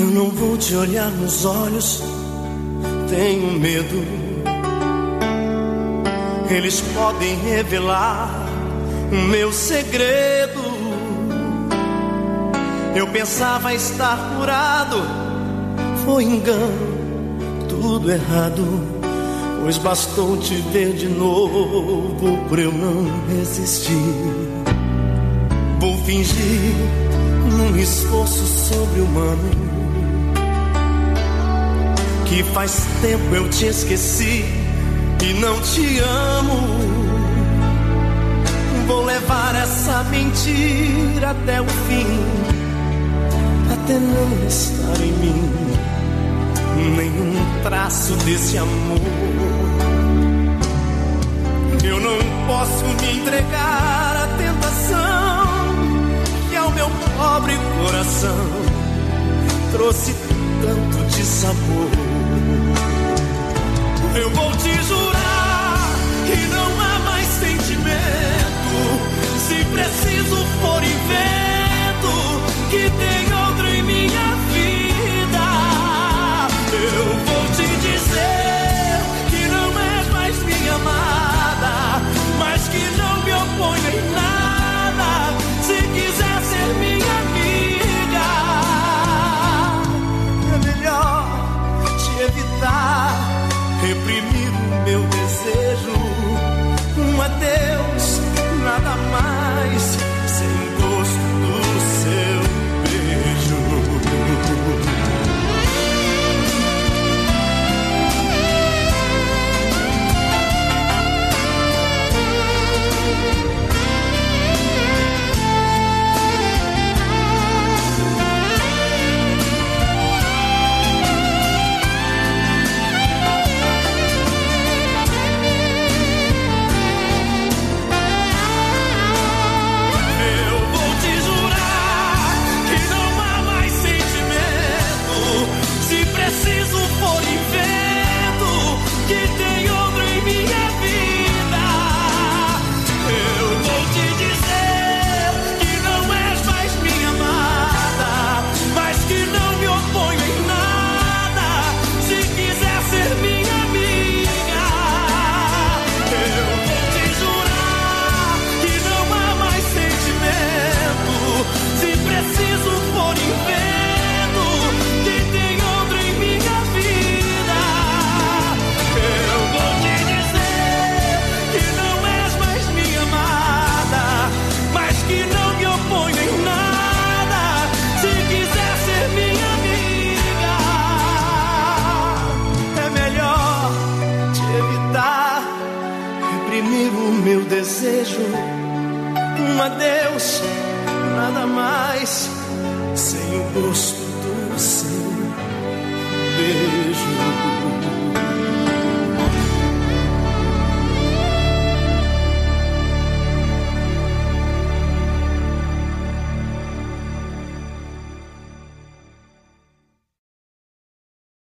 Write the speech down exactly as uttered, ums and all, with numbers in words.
Eu não vou te olhar nos olhos, tenho medo. Eles podem revelar o meu segredo. Eu pensava estar curado, foi engano, tudo errado. Pois bastou te ver de novo pra eu não resistir. Vou fingir num esforço sobre-humano que faz tempo eu te esqueci e não te amo. Vou levar essa mentira até o fim, até não estar em mim nenhum traço desse amor. Eu não posso me entregar à tentação que ao meu pobre coração trouxe tanto de sabor. Eu vou te jurar que não há mais sentimento. Se preciso for invento, que tem outro em minha vida. Eu vou te dizer que não és mais minha amada, mas que não me oponho em nada. Se quiser ser minha amiga, é melhor te evitar, reprimir o meu desejo. Um adeus, nada mais, sem gosto do seu beijo. Meu desejo, um adeus, nada mais, sem o gosto do seu beijo.